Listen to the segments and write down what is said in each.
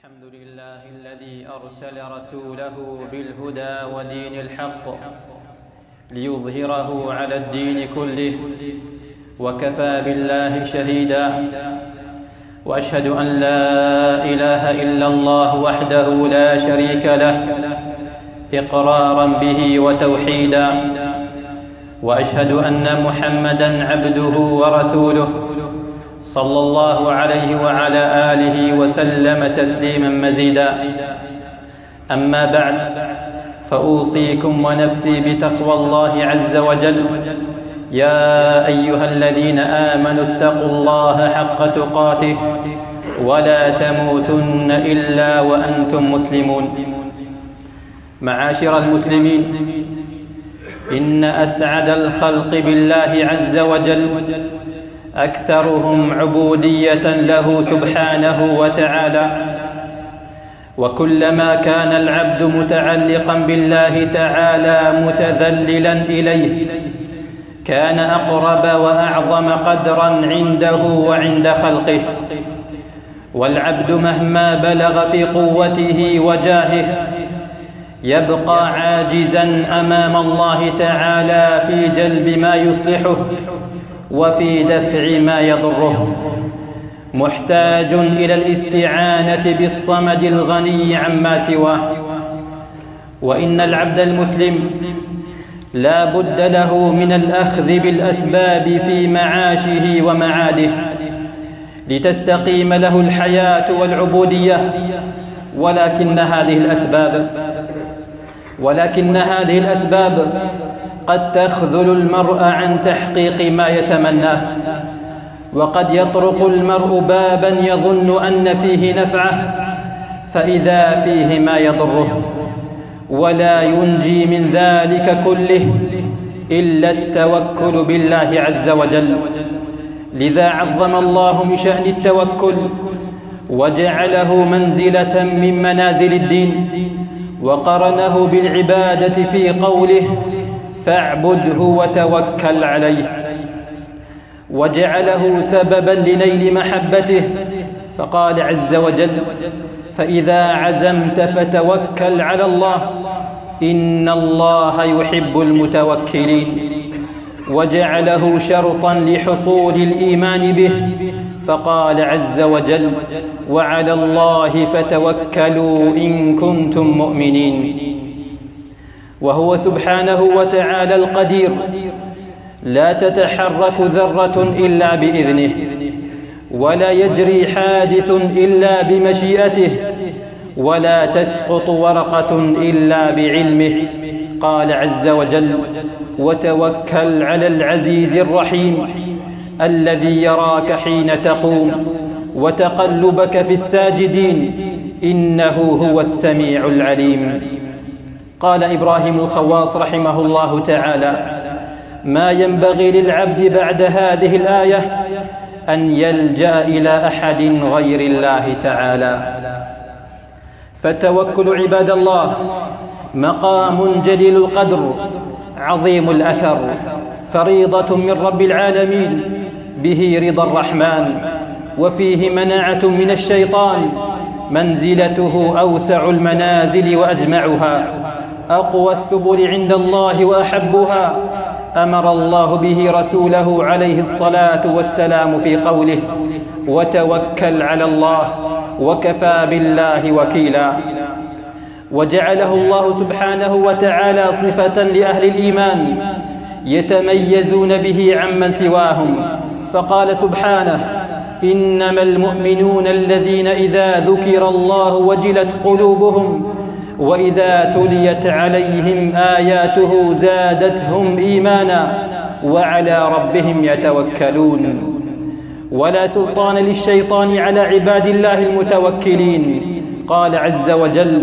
الحمد لله الذي أرسل رسوله بالهدى ودين الحق ليظهره على الدين كله وكفى بالله شهيدا، وأشهد أن لا إله إلا الله وحده لا شريك له إقرارا به وتوحيدا، وأشهد أن محمدا عبده ورسوله صلى الله عليه وعلى آله وسلم تسليما مزيدا. أما بعد، فأوصيكم ونفسي بتقوى الله عز وجل. يا أيها الذين آمنوا اتقوا الله حق تقاته ولا تموتن إلا وأنتم مسلمون. معاشر المسلمين، إن أسعد الخلق بالله عز وجل أكثرهم عبودية له سبحانه وتعالى، وكلما كان العبد متعلقا بالله تعالى متذللا إليه كان أقرب وأعظم قدرا عنده وعند خلقه. والعبد مهما بلغ في قوته وجاهه يبقى عاجزا أمام الله تعالى في جلب ما يصلحه وفي دفع ما يضره، محتاج إلى الاستعانة بالصمد الغني عما سواه. وإن العبد المسلم لا بد له من الأخذ بالأسباب في معاشه ومعاده لتستقيم له الحياة والعبودية، ولكن هذه الأسباب قد تخذل المرء عن تحقيق ما يتمناه، وقد يطرق المرء بابا يظن أن فيه نفعه فإذا فيه ما يضره، ولا ينجي من ذلك كله إلا التوكل بالله عز وجل. لذا عظم الله من شأن التوكل وجعله منزلة من منازل الدين، وقرنه بالعبادة في قوله فاعبده وتوكل عليه، وجعله سببا لنيل محبته فقال عز وجل فإذا عزمت فتوكل على الله إن الله يحب المتوكلين، وجعله شرطا لحصول الإيمان به فقال عز وجل وعلى الله فتوكلوا إن كنتم مؤمنين. وهو سبحانه وتعالى القدير، لا تتحرك ذرة إلا بإذنه، ولا يجري حادث إلا بمشيئته، ولا تسقط ورقة إلا بعلمه. قال عز وجل وتوكل على العزيز الرحيم الذي يراك حين تقوم وتقلبك في الساجدين إنه هو السميع العليم. قال إبراهيم الخواص رحمه الله تعالى ما ينبغي للعبد بعد هذه الآية أن يلجأ إلى أحد غير الله تعالى. فالتوكل عباد الله مقام جليل القدر عظيم الأثر، فريضة من رب العالمين به رضا الرحمن، وفيه مناعة من الشيطان، منزلته أوسع المنازل وأجمعها، أقوى السبل عند الله وأحبها. أمر الله به رسوله عليه الصلاة والسلام في قوله وتوكل على الله وكفى بالله وكيلا، وجعله الله سبحانه وتعالى صفة لأهل الإيمان يتميزون به عمن سواهم، فقال سبحانه إنما المؤمنون الذين إذا ذكر الله وجلت قلوبهم وإذا تليت عليهم آياته زادتهم إيمانا وعلى ربهم يتوكلون. ولا سلطان للشيطان على عباد الله المتوكلين. قال عز وجل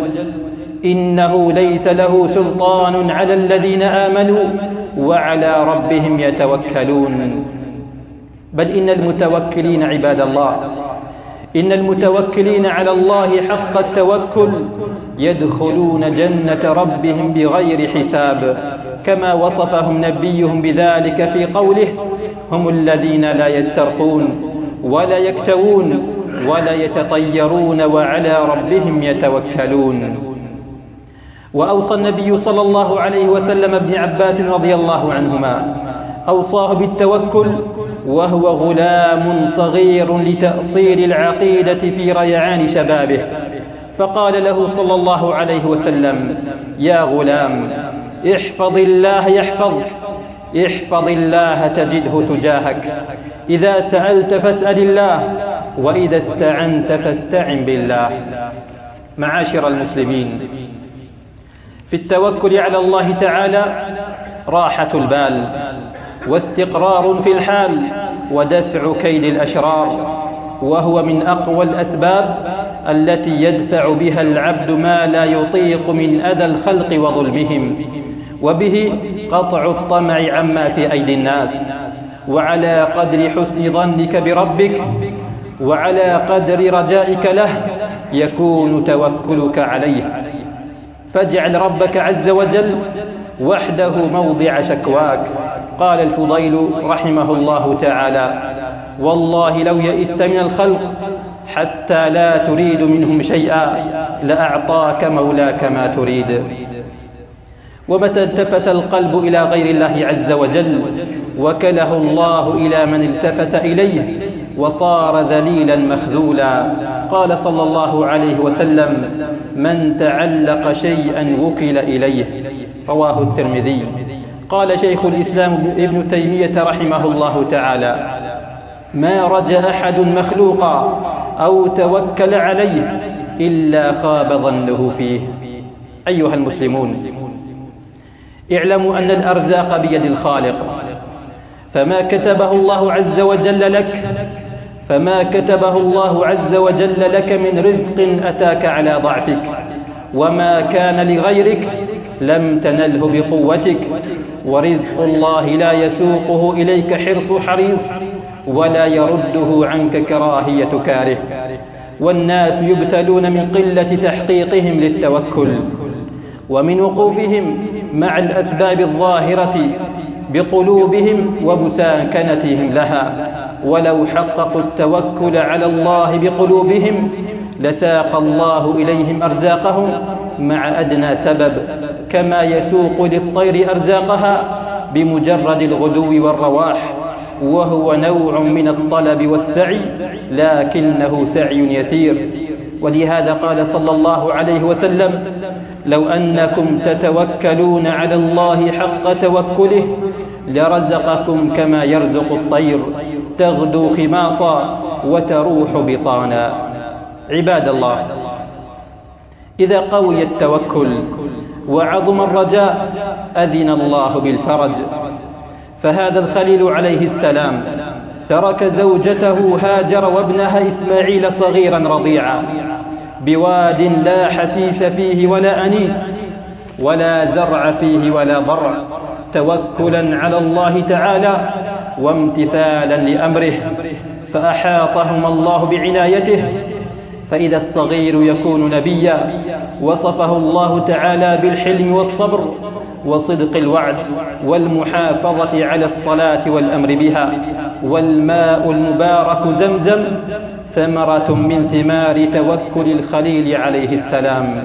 إنه ليس له سلطان على الذين آمنوا وعلى ربهم يتوكلون. بل إن المتوكلين عباد الله، إن المتوكلين على الله حق التوكل يدخلون جنة ربهم بغير حساب، كما وصفهم نبيهم بذلك في قوله هم الذين لا يسترقون ولا يكتوون ولا يتطيرون وعلى ربهم يتوكلون. وأوصى النبي صلى الله عليه وسلم ابن عباس رضي الله عنهما، أوصاه بالتوكل وهو غلام صغير لتأصيل العقيدة في ريعان شبابه، فقال له صلى الله عليه وسلم: يا غلام، احفظ الله يحفظك، احفظ الله تجده تجاهك، إذا سألت فاسأل الله، وإذا استعنت فاستعن بالله. معاشر المسلمين، في التوكل على الله تعالى راحة البال واستقرار في الحال ودفع كيد الأشرار، وهو من أقوى الأسباب التي يدفع بها العبد ما لا يطيق من أذى الخلق وظلمهم، وبه قطع الطمع عما في أيدي الناس. وعلى قدر حسن ظنك بربك وعلى قدر رجائك له يكون توكلك عليه، فاجعل ربك عز وجل وحده موضع شكواك. قال الفضيل رحمه الله تعالى: والله لو يئست من الخلق حتى لا تريد منهم شيئا لأعطاك مولاك ما تريد. ومتى التفت القلب إلى غير الله عز وجل وكله الله إلى من التفت إليه وصار ذليلا مخذولا. قال صلى الله عليه وسلم: من تعلق شيئا وكل إليه، رواه الترمذي. قال شيخ الإسلام ابن تيمية رحمه الله تعالى: ما رجا أحد مخلوقا أو توكل عليه إلا خاب ظنه فيه. أيها المسلمون، اعلموا أن الأرزاق بيد الخالق، فما كتبه الله عز وجل لك من رزق أتاك على ضعفك، وما كان لغيرك لم تنله بقوتك. ورزق الله لا يسوقه إليك حرص حريص ولا يرده عنك كراهية كاره. والناس يبتلون من قلة تحقيقهم للتوكل ومن وقوفهم مع الأسباب الظاهرة بقلوبهم ومساكنتهم لها. ولو حققوا التوكل على الله بقلوبهم لساق الله إليهم أرزاقهم مع أدنى سبب، كما يسوق للطير أرزاقها بمجرد الغدو والرواح، وهو نوع من الطلب والسعي لكنه سعي يسير. ولهذا قال صلى الله عليه وسلم: لو أنكم تتوكلون على الله حق توكله لرزقكم كما يرزق الطير تغدو خماصا وتروح بطانا. عباد الله، إذا قوي التوكل وعظم الرجاء أذن الله بالفرج. فهذا الخليل عليه السلام ترك زوجته هاجر وابنها إسماعيل صغيرا رضيعا بواد لا حثيث فيه ولا أنيس ولا زرع فيه ولا ضرع، توكلا على الله تعالى وامتثالا لأمره، فأحاطهم الله بعنايته. فإذا الصغير يكون نبيا وصفه الله تعالى بالحلم والصبر وصدق الوعد والمحافظة على الصلاة والأمر بها. والماء المبارك زمزم ثمرة من ثمار توكل الخليل عليه السلام.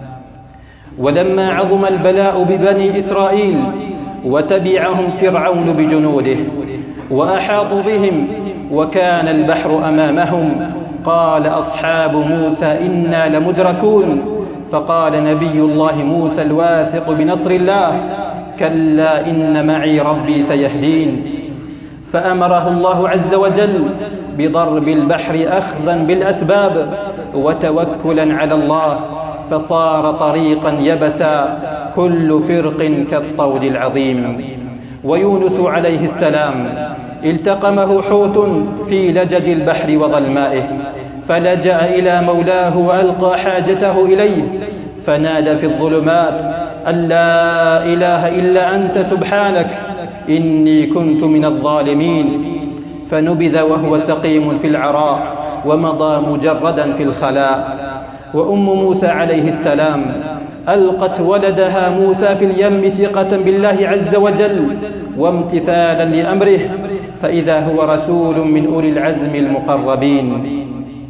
ولما عظم البلاء ببني إسرائيل وتبعهم فرعون بجنوده وأحاطوا بهم وكان البحر أمامهم، قال أصحاب موسى إنا لمدركون. فقال نبي الله موسى الواثق بنصر الله: كلا إن معي ربي سيهدين. فأمره الله عز وجل بضرب البحر أخذا بالأسباب وتوكلا على الله، فصار طريقا يبسا كل فرق كالطود العظيم. ويونس عليه السلام التقمه حوت في لجج البحر وظلمائه، فلجأ إلى مولاه وألقى حاجته إليه، فنادى في الظلمات: أن لا إله إلا أنت سبحانك إني كنت من الظالمين. فنبذ وهو سقيم في العراء ومضى مجردا في الخلاء. وأم موسى عليه السلام ألقت ولدها موسى في اليم ثقة بالله عز وجل وامتثالا لأمره، فإذا هو رسول من أولي العزم المقربين.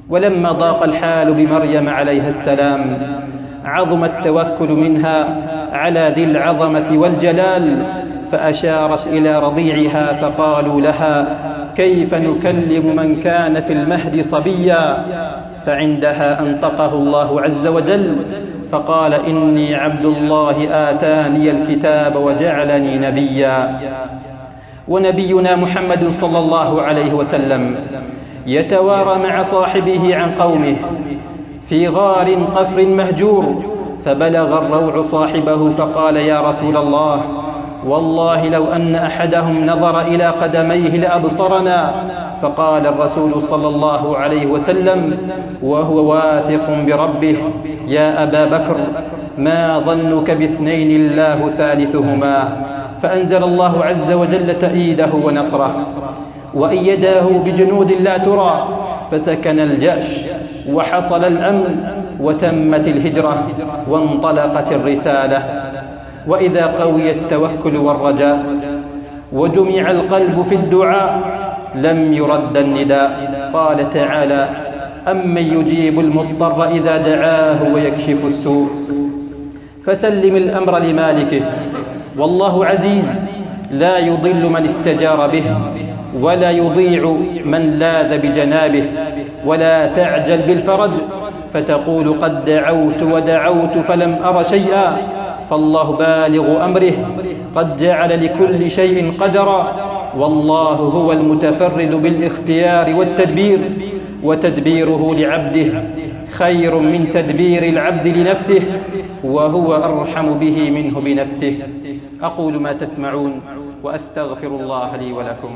ولما ضاق الحال بمريم عليها السلام عظم التوكل منها على ذي العظمة والجلال، فأشارت إلى رضيعها فقالوا لها: كيف نكلم من كان في المهد صبيا؟ فعندها أنطقه الله عز وجل فقال: إني عبد الله آتاني الكتاب وجعلني نبيا. ونبينا محمد صلى الله عليه وسلم يتوارى مع صاحبه عن قومه في غار قفر مهجور، فبلغ الروع صاحبه فقال: يا رسول الله، والله لو أن أحدهم نظر إلى قدميه لأبصرنا. فقال الرسول صلى الله عليه وسلم وهو واثق بربه: يا أبا بكر، ما ظنك باثنين الله ثالثهما؟ فأنزل الله عز وجل تأييده ونصره، وأيده بجنود لا ترى، فسكن الجأش وحصل الأمن وتمت الهجرة وانطلقت الرسالة. وإذا قوي التوكل والرجاء وجمع القلب في الدعاء لم يرد النداء. قال تعالى: أمن يجيب المضطر إذا دعاه ويكشف السوء. فسلم الأمر لمالكه، والله عزيز لا يضل من استجار به، ولا يضيع من لاذ بجنابه. ولا تعجل بالفرج فتقول قد دعوت ودعوت فلم أر شيئا، فالله بالغ أمره، قد جعل لكل شيء قدرا، والله هو المتفرد بالاختيار والتدبير، وتدبيره لعبده خير من تدبير العبد لنفسه، وهو أرحم به منه بنفسه. أقول ما تسمعون وأستغفر الله لي ولكم.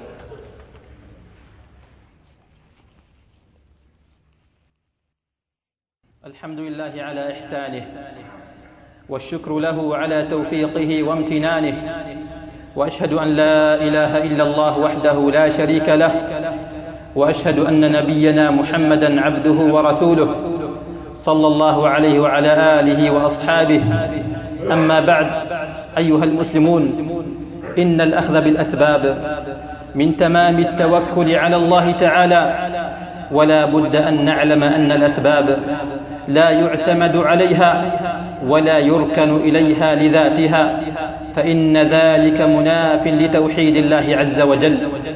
الحمد لله على إحسانه، والشكر له على توفيقه وامتنانه، وأشهد أن لا إله إلا الله وحده لا شريك له، وأشهد أن نبينا محمدا عبده ورسوله صلى الله عليه وعلى آله وأصحابه. أما بعد، أيها المسلمون، إن الأخذ بالأسباب من تمام التوكل على الله تعالى، ولا بد أن نعلم أن الأسباب لا يعتمد عليها ولا يركن إليها لذاتها، فإن ذلك مناف لتوحيد الله عز وجل.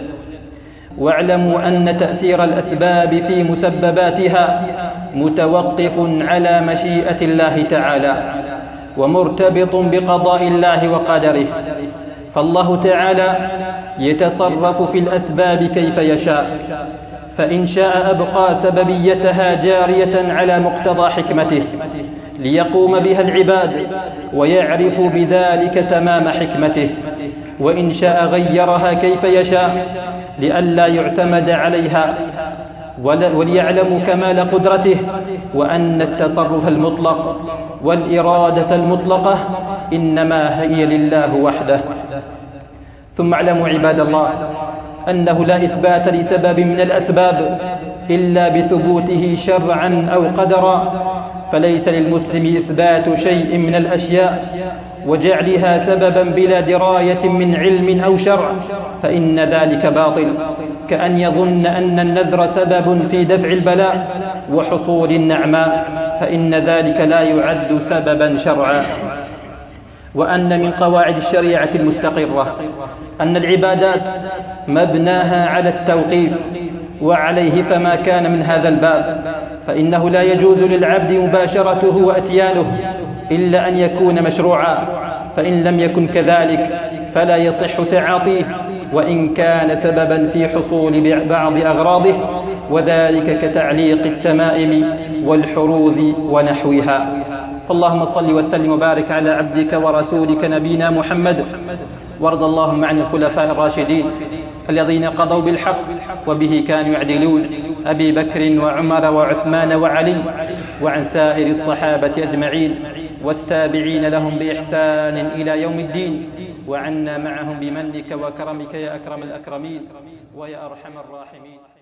واعلموا أن تأثير الأسباب في مسبباتها متوقف على مشيئة الله تعالى، ومرتبط بقضاء الله وقدره، فالله تعالى يتصرف في الأسباب كيف يشاء، فإن شاء أبقى سببيتها جارية على مقتضى حكمته ليقوم بها العباد ويعرفوا بذلك تمام حكمته، وإن شاء غيرها كيف يشاء لئلا يعتمد عليها، وليعلموا كمال قدرته، وأن التصرف المطلق والإرادة المطلقة إنما هي لله وحده. ثم اعلموا عباد الله أنه لا إثبات لسبب من الأسباب إلا بثبوته شرعا أو قدرا، فليس للمسلم إثبات شيء من الأشياء وجعلها سببا بلا دراية من علم أو شرع، فإن ذلك باطل، كأن يظن أن النذر سبب في دفع البلاء وحصول النعماء، فإن ذلك لا يعد سببا شرعا. وأن من قواعد الشريعة المستقرة أن العبادات مبناها على التوقيف، وعليه فما كان من هذا الباب فإنه لا يجوز للعبد مباشرته وأتيانه إلا أن يكون مشروعا، فإن لم يكن كذلك فلا يصح تعاطيه وإن كان سببا في حصول بعض أغراضه، وذلك كتعليق التمائم والحروز ونحوها. فاللهم صل وسلم وبارك على عبدك ورسولك نبينا محمد، وارض اللهم عن الخلفاء الراشدين الذين قضوا بالحق وبه كانوا يعدلون، أبي بكر وعمر وعثمان وعلي، وعن سائر الصحابة أجمعين والتابعين لهم بإحسان إلى يوم الدين، وعنا معهم بمنك وكرمك يا أكرم الأكرمين ويا أرحم الراحمين.